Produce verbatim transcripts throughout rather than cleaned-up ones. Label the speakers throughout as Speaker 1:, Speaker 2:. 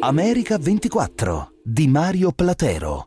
Speaker 1: America ventiquattro di Mario Platero.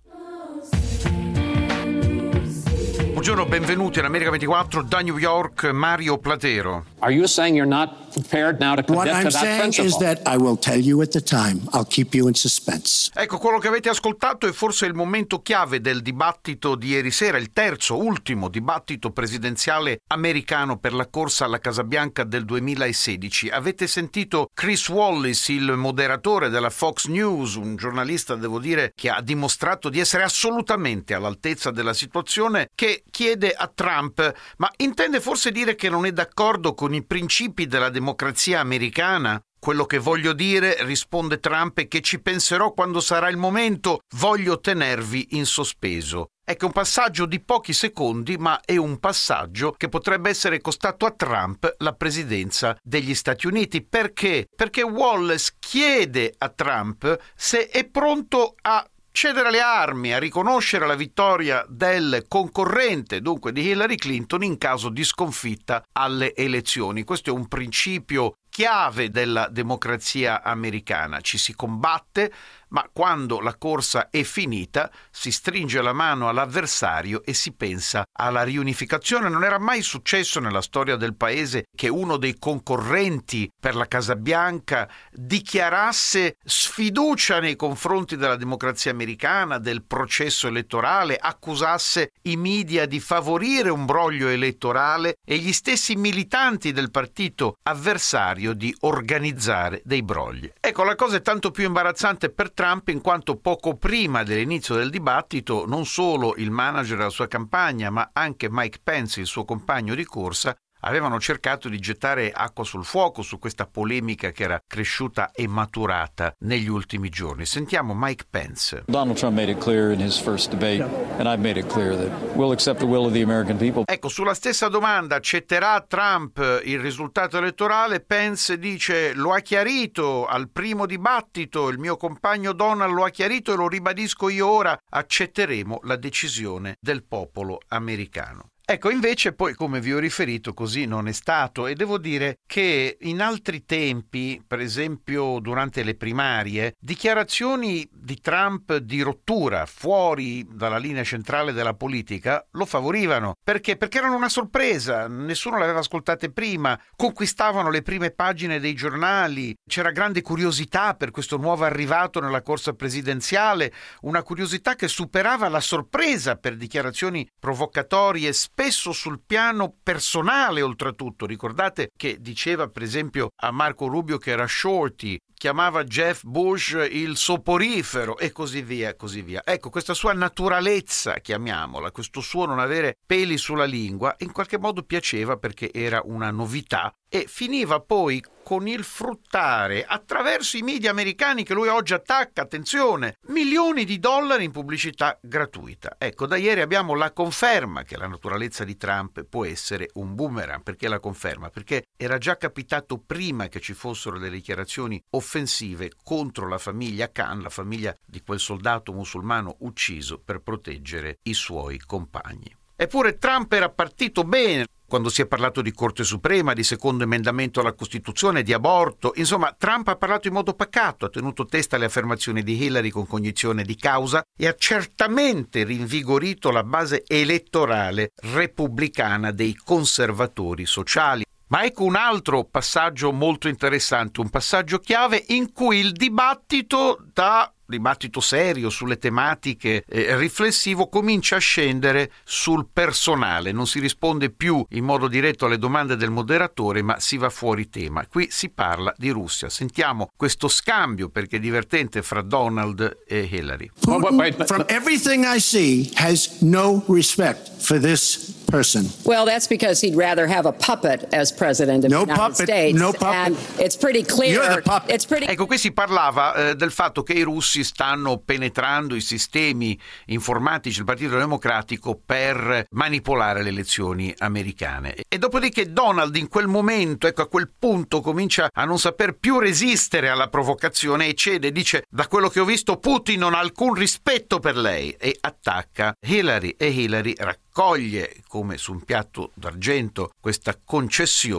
Speaker 2: Buongiorno, benvenuti all'America ventiquattro da New York, Mario Platero.
Speaker 3: Are you saying you're not prepared now to commit
Speaker 4: What I'm
Speaker 3: to that
Speaker 4: saying
Speaker 3: principle?
Speaker 4: is that I will tell you at the time. I'll keep you in suspense.
Speaker 2: Ecco, quello che avete ascoltato è forse il momento chiave del dibattito di ieri sera, il terzo, ultimo dibattito presidenziale americano per la corsa alla Casa Bianca del duemilasedici. Avete sentito Chris Wallace, il moderatore della Fox News, un giornalista, devo dire, che ha dimostrato di essere assolutamente all'altezza della situazione, che chiede a Trump, ma intende forse dire che non è d'accordo con i principi della democrazia americana? Quello che voglio dire, risponde Trump, è che ci penserò quando sarà il momento, voglio tenervi in sospeso. Ecco, un passaggio di pochi secondi, ma è un passaggio che potrebbe essere costato a Trump la presidenza degli Stati Uniti. Perché? Perché Wallace chiede a Trump se è pronto a cedere le armi, a riconoscere la vittoria del concorrente, dunque di Hillary Clinton, in caso di sconfitta alle elezioni. Questo è un principio chiave della democrazia americana. Ci si combatte, ma quando la corsa è finita si stringe la mano all'avversario e si pensa alla riunificazione. Non era mai successo nella storia del paese che uno dei concorrenti per la Casa Bianca dichiarasse sfiducia nei confronti della democrazia americana, del processo elettorale, accusasse i media di favorire un broglio elettorale e gli stessi militanti del partito avversario di organizzare dei brogli. Ecco, la cosa è tanto più imbarazzante per Trump in quanto poco prima dell'inizio del dibattito non solo il manager della sua campagna ma anche Mike Pence, il suo compagno di corsa, avevano cercato di gettare acqua sul fuoco su questa polemica che era cresciuta e maturata negli ultimi giorni. Sentiamo Mike Pence.
Speaker 5: Donald Trump made it clear in his first debate, and I've made it clear that we'll accept the will of the American people.
Speaker 2: Ecco, sulla stessa domanda, accetterà Trump il risultato elettorale? Pence dice, lo ha chiarito al primo dibattito, il mio compagno Donald lo ha chiarito e lo ribadisco io ora, accetteremo la decisione del popolo americano. Ecco, invece poi, come vi ho riferito, così non è stato, e devo dire che in altri tempi, per esempio durante le primarie, dichiarazioni di Trump di rottura fuori dalla linea centrale della politica lo favorivano. Perché? Perché erano una sorpresa, nessuno le aveva ascoltate prima, conquistavano le prime pagine dei giornali, c'era grande curiosità per questo nuovo arrivato nella corsa presidenziale, una curiosità che superava la sorpresa per dichiarazioni provocatorie, spesso sul piano personale oltretutto. Ricordate che diceva per esempio a Marco Rubio che era shorty, chiamava Jeff Bush il soporifero e così via e così via. Ecco, questa sua naturalezza, chiamiamola, questo suo non avere peli sulla lingua, in qualche modo piaceva perché era una novità e finiva poi con il fruttare attraverso i media americani che lui oggi attacca, attenzione, milioni di dollari in pubblicità gratuita. Ecco, da ieri abbiamo la conferma che la naturalezza di Trump può essere un boomerang. Perché la conferma? Perché era già capitato prima che ci fossero delle dichiarazioni offensive contro la famiglia Khan, la famiglia di quel soldato musulmano ucciso per proteggere i suoi compagni. Eppure Trump era partito bene quando si è parlato di Corte Suprema, di secondo emendamento alla Costituzione, di aborto. Insomma, Trump ha parlato in modo pacato, ha tenuto testa alle affermazioni di Hillary con cognizione di causa e ha certamente rinvigorito la base elettorale repubblicana dei conservatori sociali. Ma ecco un altro passaggio molto interessante, un passaggio chiave in cui il dibattito da dibattito serio sulle tematiche, eh, riflessivo, comincia a scendere sul personale. Non si risponde più in modo diretto alle domande del moderatore, ma si va fuori tema. Qui si parla di Russia. Sentiamo questo scambio, perché è divertente, fra Donald e Hillary.
Speaker 4: Putin, from everything I see, has no respect for this person.
Speaker 6: Well, that's because he'd rather have a puppet as president of
Speaker 4: no
Speaker 6: the United
Speaker 4: puppet,
Speaker 6: States.
Speaker 4: No puppet.
Speaker 6: And it's pretty clear.
Speaker 4: You're the puppet.
Speaker 6: It's pretty...
Speaker 2: Ecco, qui si parlava eh, del fatto che i russi stanno penetrando i sistemi informatici del Partito Democratico per manipolare le elezioni americane. E dopodiché Donald in quel momento, ecco, a quel punto comincia a non saper più resistere alla provocazione e cede, dice: da quello che ho visto Putin non ha alcun rispetto per lei, e attacca Hillary, e Hillary raccoglie come su un piatto d'argento questa concessione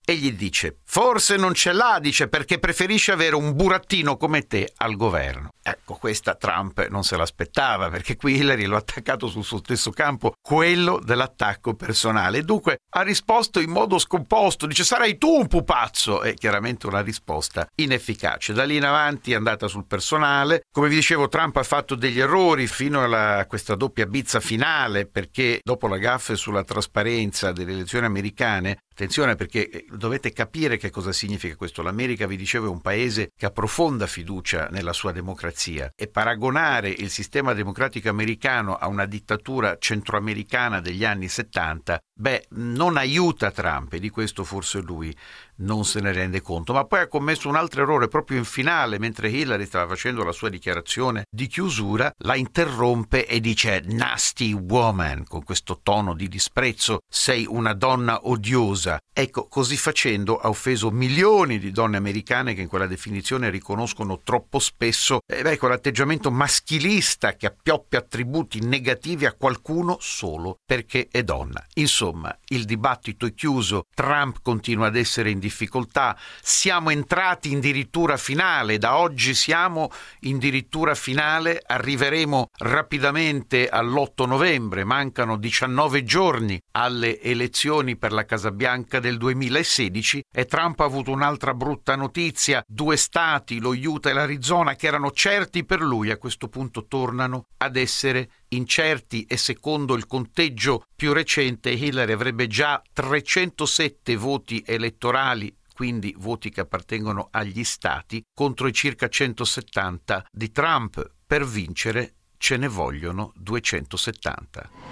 Speaker 2: e gli dice: forse non ce l'ha, dice, perché preferisce avere un burattino come te al governo. Ecco, questa Trump non se l'aspettava, perché qui Hillary lo ha attaccato sul suo stesso campo, quello dell'attacco personale. Dunque ha risposto in modo scomposto, dice: sarai tu un pupazzo. E chiaramente una risposta inefficace. Da lì in avanti è andata sul personale. Come vi dicevo, Trump ha fatto degli errori fino a questa doppia bizza finale, perché dopo la gaffe sulla trasparenza delle elezioni americane, attenzione, perché dovete capire che cosa significa questo. L'America, vi dicevo, è un paese che ha profonda fiducia nella sua democrazia, e paragonare il sistema democratico americano a una dittatura centroamericana degli anni settanta, beh, non aiuta Trump, e di questo forse lui non se ne rende conto. Ma poi ha commesso un altro errore proprio in finale, mentre Hillary stava facendo la sua dichiarazione di chiusura, la interrompe e dice: nasty woman, con questo tono di disprezzo, sei una donna odiosa. Ecco, così facendo ha offeso milioni di donne americane che in quella definizione riconoscono troppo spesso eh beh, quell'atteggiamento maschilista che appioppia attributi negativi a qualcuno solo perché è donna. Insomma, il dibattito è chiuso, Trump continua ad essere in difficoltà, siamo entrati in dirittura finale, da oggi siamo in dirittura finale, arriveremo rapidamente all'otto novembre, mancano diciannove giorni alle elezioni per la Casa Bianca del duemilasedici, e Trump ha avuto un'altra brutta notizia: due stati, lo Utah e l'Arizona, che erano certi per lui, a questo punto tornano ad essere incerti, e secondo il conteggio più recente Hillary avrebbe già trecentosette voti elettorali, quindi voti che appartengono agli stati, contro i circa centosettanta di Trump. Per vincere ce ne vogliono duecentosettanta.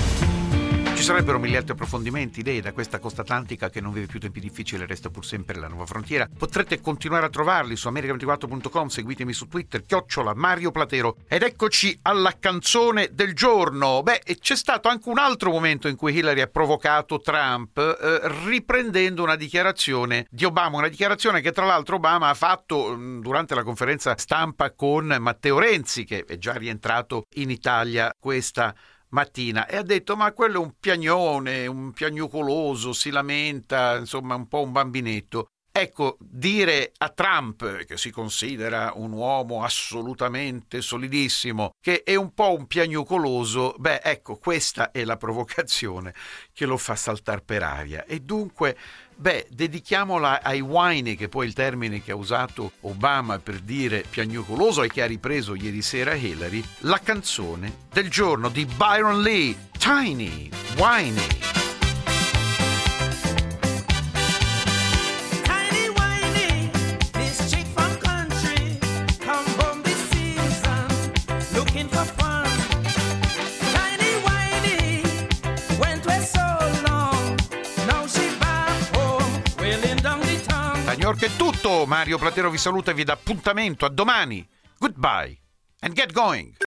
Speaker 2: Ci sarebbero mille altri approfondimenti, idee da questa costa atlantica che non vive più tempi difficili, resta pur sempre la nuova frontiera. Potrete continuare a trovarli su america ventiquattro punto com, seguitemi su Twitter, chiocciola Mario Platero. Ed eccoci alla canzone del giorno. Beh, c'è stato anche un altro momento in cui Hillary ha provocato Trump, eh, riprendendo una dichiarazione di Obama, una dichiarazione che tra l'altro Obama ha fatto mh, durante la conferenza stampa con Matteo Renzi, che è già rientrato in Italia questa mattina, e ha detto: ma quello è un piagnone, un piagnucoloso, si lamenta, insomma un po' un bambinetto. Ecco, dire a Trump, che si considera un uomo assolutamente solidissimo, che è un po' un piagnucoloso, beh, ecco, questa è la provocazione che lo fa saltare per aria. E dunque, beh, dedichiamola ai whiny, che poi è il termine che ha usato Obama per dire piagnucoloso e che ha ripreso ieri sera Hillary, la canzone del giorno di Byron Lee, Tiny Whiny. Da New York è tutto, Mario Platero vi saluta e vi dà appuntamento a domani. Goodbye and get going.